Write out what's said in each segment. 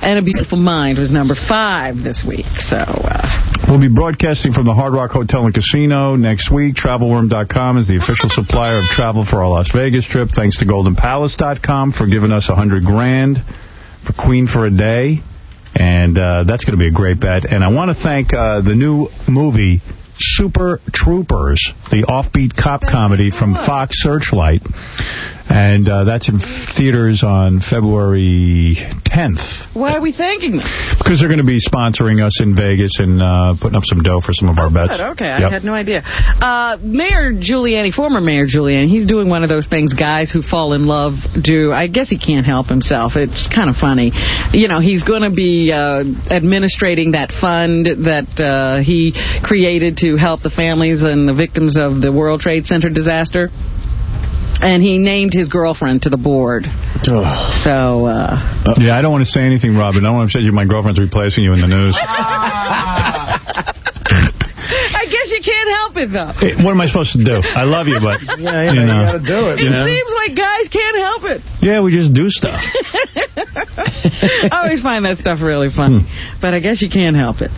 And A Beautiful Mind was number 5 this week. So we'll be broadcasting from the Hard Rock Hotel and Casino next week. TravelWorm.com is the official supplier of travel for our Las Vegas trip. Thanks to GoldenPalace.com for giving us $100,000 for Queen for a Day. And that's going to be a great bet. And I want to thank the new movie, Super Troopers, the offbeat cop comedy from Fox Searchlight. And that's in theaters on February 10th. Why are we thanking them? Because they're going to be sponsoring us in Vegas and putting up some dough for some of our bets. Good. Okay, I had no idea. Mayor Giuliani, former Mayor Giuliani, he's doing one of those things guys who fall in love do. I guess he can't help himself. It's kind of funny. You know, he's going to be administrating that fund that he created to help the families and the victims of the World Trade Center disaster. And he named his girlfriend to the board. So, yeah, I don't want to say anything, Robin. I don't want to say my girlfriend's replacing you in the news. I guess you can't help it, though. Hey, what am I supposed to do? I love you, but... Yeah, you got to do it. It seems like guys can't help it. Yeah, we just do stuff. I always find that stuff really funny. But I guess you can't help it.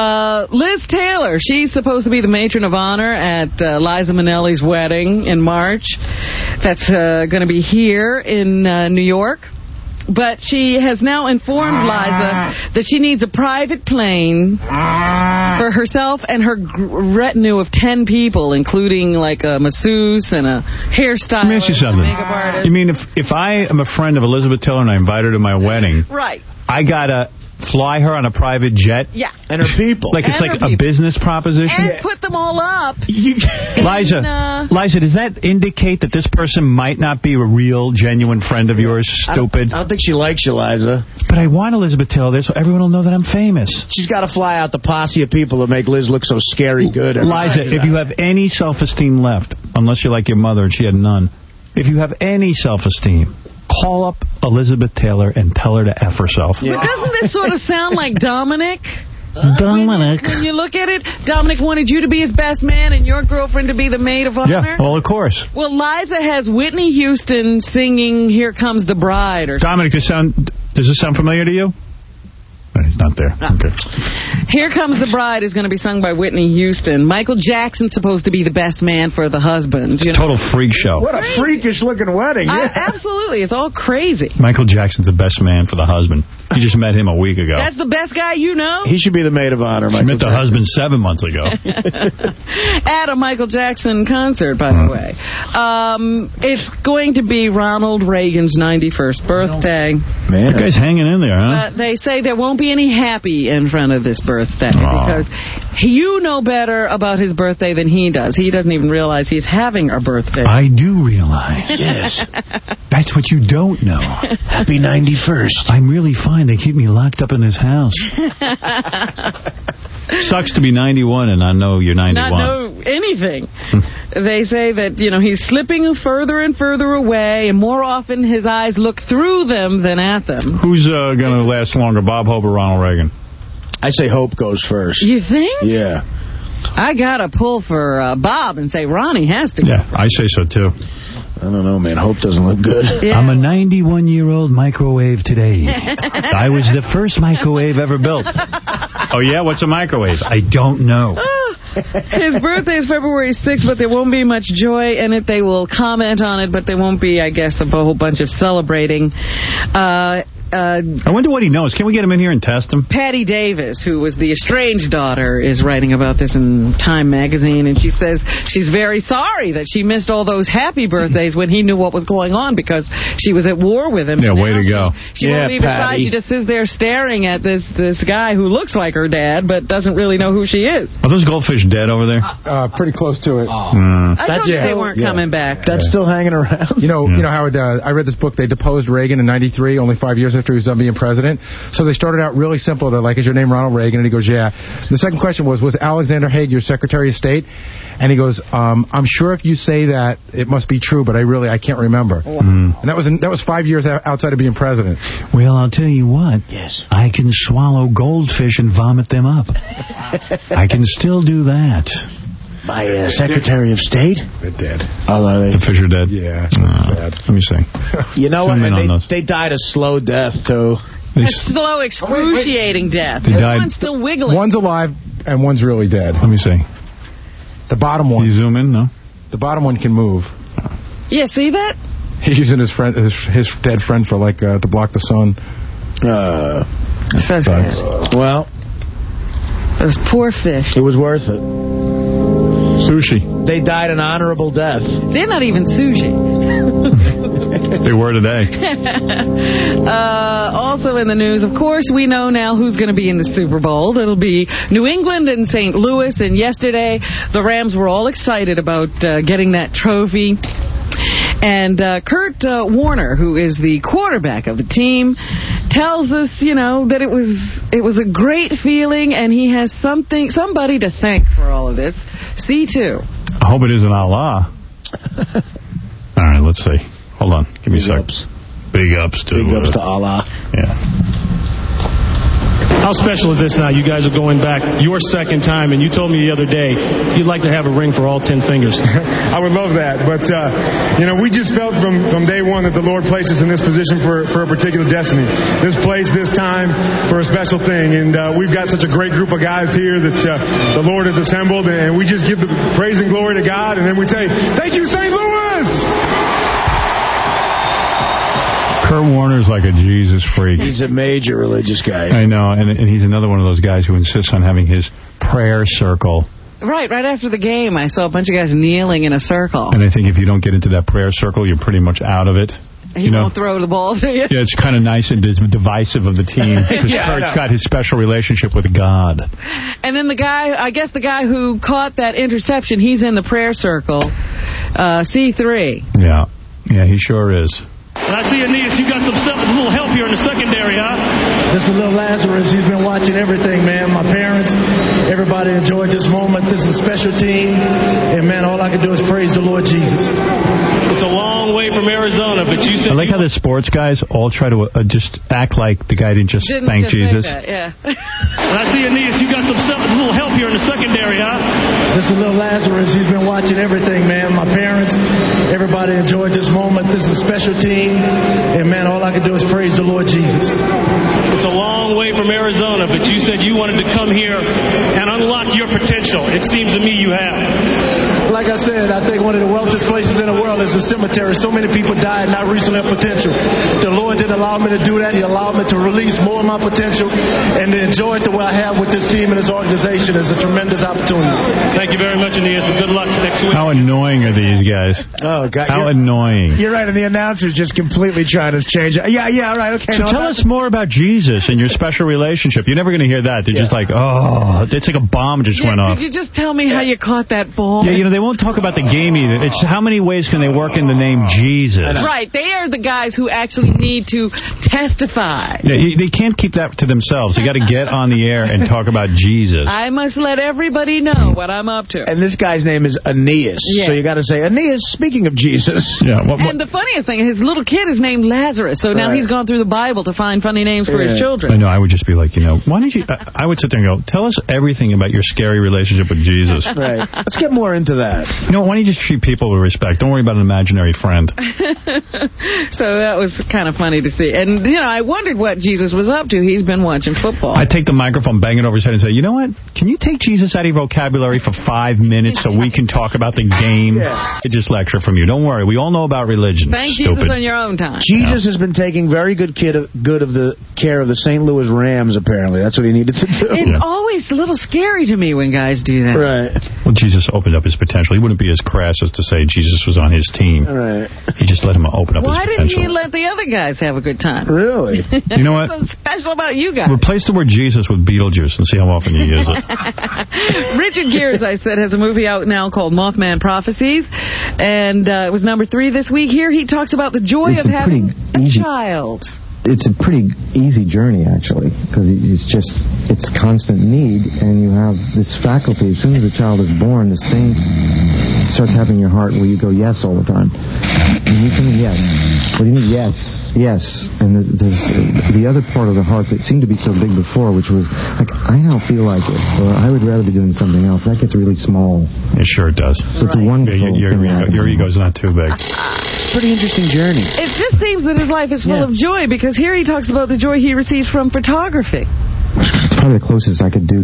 Liz Taylor, she's supposed to be the matron of honor at Liza Minnelli's wedding in March. That's going to be here in New York. But she has now informed Liza that she needs a private plane for herself and her retinue of 10 people, including like a masseuse and a hairstylist. Let me ask you something. Makeup artist. You mean if I am a friend of Elizabeth Taylor and I invite her to my wedding, right? I got to fly her on a private jet? Yeah. And her people. Like it's like a business proposition? And put them all up. Liza, does that indicate that this person might not be a real, genuine friend of yours? Stupid. I don't think she likes you, Liza. But I want Elizabeth Taylor there so everyone will know that I'm famous. She's got to fly out the posse of people to make Liz look so scary good. Liza, if you have any self-esteem left, unless you're like your mother and she had none, if you have any self-esteem, call up Elizabeth Taylor and tell her to F herself. Yeah. But doesn't this sort of sound like Dominic? Dominic. When you look at it, Dominic wanted you to be his best man and your girlfriend to be the maid of honor? Yeah, well, of course. Well, Liza has Whitney Houston singing Here Comes the Bride. Or Dominic, does this sound familiar to you? No, he's not there. No. Okay. Here Comes the Bride is going to be sung by Whitney Houston. Michael Jackson's supposed to be the best man for the husband. You know? Total freak show. What a freakish-looking wedding. Yeah. Absolutely. It's all crazy. Michael Jackson's the best man for the husband. You just met him a week ago. That's the best guy you know? He should be the maid of honor. She met the husband 7 months ago. At a Michael Jackson concert, by the way. It's going to be Ronald Reagan's 91st birthday. Man, that guy's hanging in there, huh? They say there won't be any happy in front of this birthday because you know better about his birthday than he does. He doesn't even realize he's having a birthday. I do realize. Yes. That's what you don't know. Happy 91st. I'm really fine. They keep me locked up in this house. Sucks to be 91 and not know you're 91. Not know anything. They say that, you know, he's slipping further and further away, and more often his eyes look through them than at them. Who's going to last longer, Bob Hope or Ronald Reagan? I say Hope goes first. You think? Yeah. I got to pull for Bob and say Ronnie has to go. Yeah, I say so, too. I don't know, man. Hope doesn't look good. Yeah. I'm a 91-year-old microwave today. I was the first microwave ever built. Oh, yeah? What's a microwave? I don't know. His birthday is February 6th, but there won't be much joy in it. They will comment on it, but there won't be, I guess, a whole bunch of celebrating. I wonder what he knows. Can we get him in here and test him? Patty Davis, who was the estranged daughter, is writing about this in Time magazine, and she says she's very sorry that she missed all those happy birthdays when he knew what was going on because she was at war with him. Yeah, way to go. She won't leave his side. She just sits there staring at this guy who looks like her dad but doesn't really know who she is. Are those goldfish dead over there? Pretty close to it. I told you they weren't coming back. That's still hanging around. You know, Howard, I read this book. They deposed Reagan in '93, only 5 years after he was done being president. So they started out really simple. They're like, is your name Ronald Reagan? And he goes, yeah. The second question was Alexander Haig your Secretary of State? And he goes, I'm sure if you say that, it must be true, but I can't remember. And that was 5 years outside of being president. Well, I'll tell you what. Yes. I can swallow goldfish and vomit them up. I can still do that. My Secretary of State? They're dead. Oh, are they? The fish are dead? Yeah. Sad. Let me see. You know what? They died a slow death, too. A slow, excruciating death. They died. One's still wiggling. One's alive and one's really dead. Let me see. The bottom one. Can you zoom in? No? The bottom one can move. Yeah, see that? He's using his dead friend for to block the sun. So sad. Well, those poor fish. it was worth it. Sushi. They died an honorable death. They're not even sushi. They were today. Also in the news, of course, we know now who's going to be in the Super Bowl. It'll be New England and St. Louis. And yesterday, the Rams were all excited about getting that trophy. And Kurt Warner, who is the quarterback of the team, tells us, that it was a great feeling, and he has somebody to thank for all of this. C2. I hope it isn't Allah. All right, let's see. Hold on. Give me a sec. Big ups to Allah. Yeah. How special is this now? You guys are going back your second time, and you told me the other day you'd like to have a ring for all 10 fingers. I would love that. But, we just felt from day one that the Lord placed us in this position for a particular destiny. This place, this time, for a special thing. And we've got such a great group of guys here that the Lord has assembled, and we just give the praise and glory to God, and then we say, thank you, St. Louis! Kurt Warner's like a Jesus freak. He's a major religious guy. I know, and he's another one of those guys who insists on having his prayer circle. Right after the game, I saw a bunch of guys kneeling in a circle. And I think if you don't get into that prayer circle, you're pretty much out of it. He won't throw the ball to you. Yeah, it's kind of nice and divisive of the team because Kurt's got his special relationship with God. And then the guy who caught that interception, he's in the prayer circle, C3. Yeah, he sure is. And I see, Aeneas, you got a little help here in the secondary, huh? This is little Lazarus. He's been watching everything, man. My parents, everybody enjoyed this moment. This is a special team. And, man, all I can do is praise the Lord Jesus. It's a long way from Arizona, but you said... I like how the sports guys all try to just act like the guy didn't thank Jesus. Yeah. And I see, Aeneas, you got a little help here in the secondary, huh? This is little Lazarus. He's been watching everything, man. My parents, everybody enjoyed this moment. This is a special team. And, man, all I can do is praise the Lord Jesus. It's a long way from Arizona, but you said you wanted to come here and unlock your potential. It seems to me you have. Like I said, I think one of the wealthiest places in the world is a cemetery. So many people died not reaching their potential. The Lord didn't allow me to do that. He allowed me to release more of my potential and to enjoy it the way I have with this team and this organization is a tremendous opportunity. Thank you very much, Aeneas, and good luck next week. How annoying are these guys? Oh, God. How annoying. You're right, and the announcer's just completely trying to change it. Yeah, right, okay. So tell us more about Jesus and your special relationship. You're never going to hear that. They're just like, it's like a bomb just went off. Could you just tell me how you caught that ball? Yeah, they won't talk about the game either. It's how many ways can they work in the name Jesus? Right, they are the guys who actually need to testify. Yeah, they can't keep that to themselves. They got to get on the air and talk about Jesus. I must let everybody know what I'm up to. And this guy's name is Aeneas. Yeah. So you got to say, Aeneas, speaking of Jesus. Yeah. And the funniest thing, his little kid is named Lazarus, so now he's gone through the Bible to find funny names for his children. I know, I would just be like, why don't you... I would sit there and go, tell us everything about your scary relationship with Jesus. Right. Let's get more into that. Why don't you just treat people with respect? Don't worry about an imaginary friend. So that was kind of funny to see. And, I wondered what Jesus was up to. He's been watching football. I'd take the microphone, bang it over his head and say, you know what? Can you take Jesus out of your vocabulary for 5 minutes so we can talk about the game? I just lecture from you. Don't worry. We all know about religion. Thank Jesus on your own time. Jesus has been taking very good care of the St. Louis Rams, apparently. That's what he needed to do. It's always a little scary to me when guys do that. Right. Well, Jesus opened up his potential. He wouldn't be as crass as to say Jesus was on his team. Right. He just let him open up his potential. Why didn't he let the other guys have a good time? Really? You know what? What's so special about you guys? Replace the word Jesus with Beetlejuice and see how often you use it. Richard Gere, as I said, has a movie out now called Mothman Prophecies, and it was number 3 this week. Here he talks about the joy of having a child. It's a pretty easy journey, actually, because it's constant need, and you have this faculty. As soon as the child is born, this thing starts having your heart where you go yes all the time. You need something, yes. What do you need? Yes. Yes. And there's the other part of the heart that seemed to be so big before, which was like, I don't feel like it, or I would rather be doing something else. That gets really small. It sure does. So it's a wonderful your ego's not too big. Pretty interesting journey. It just seems that his life is full of joy, because here he talks about the joy he receives from photography. It's probably the closest I could do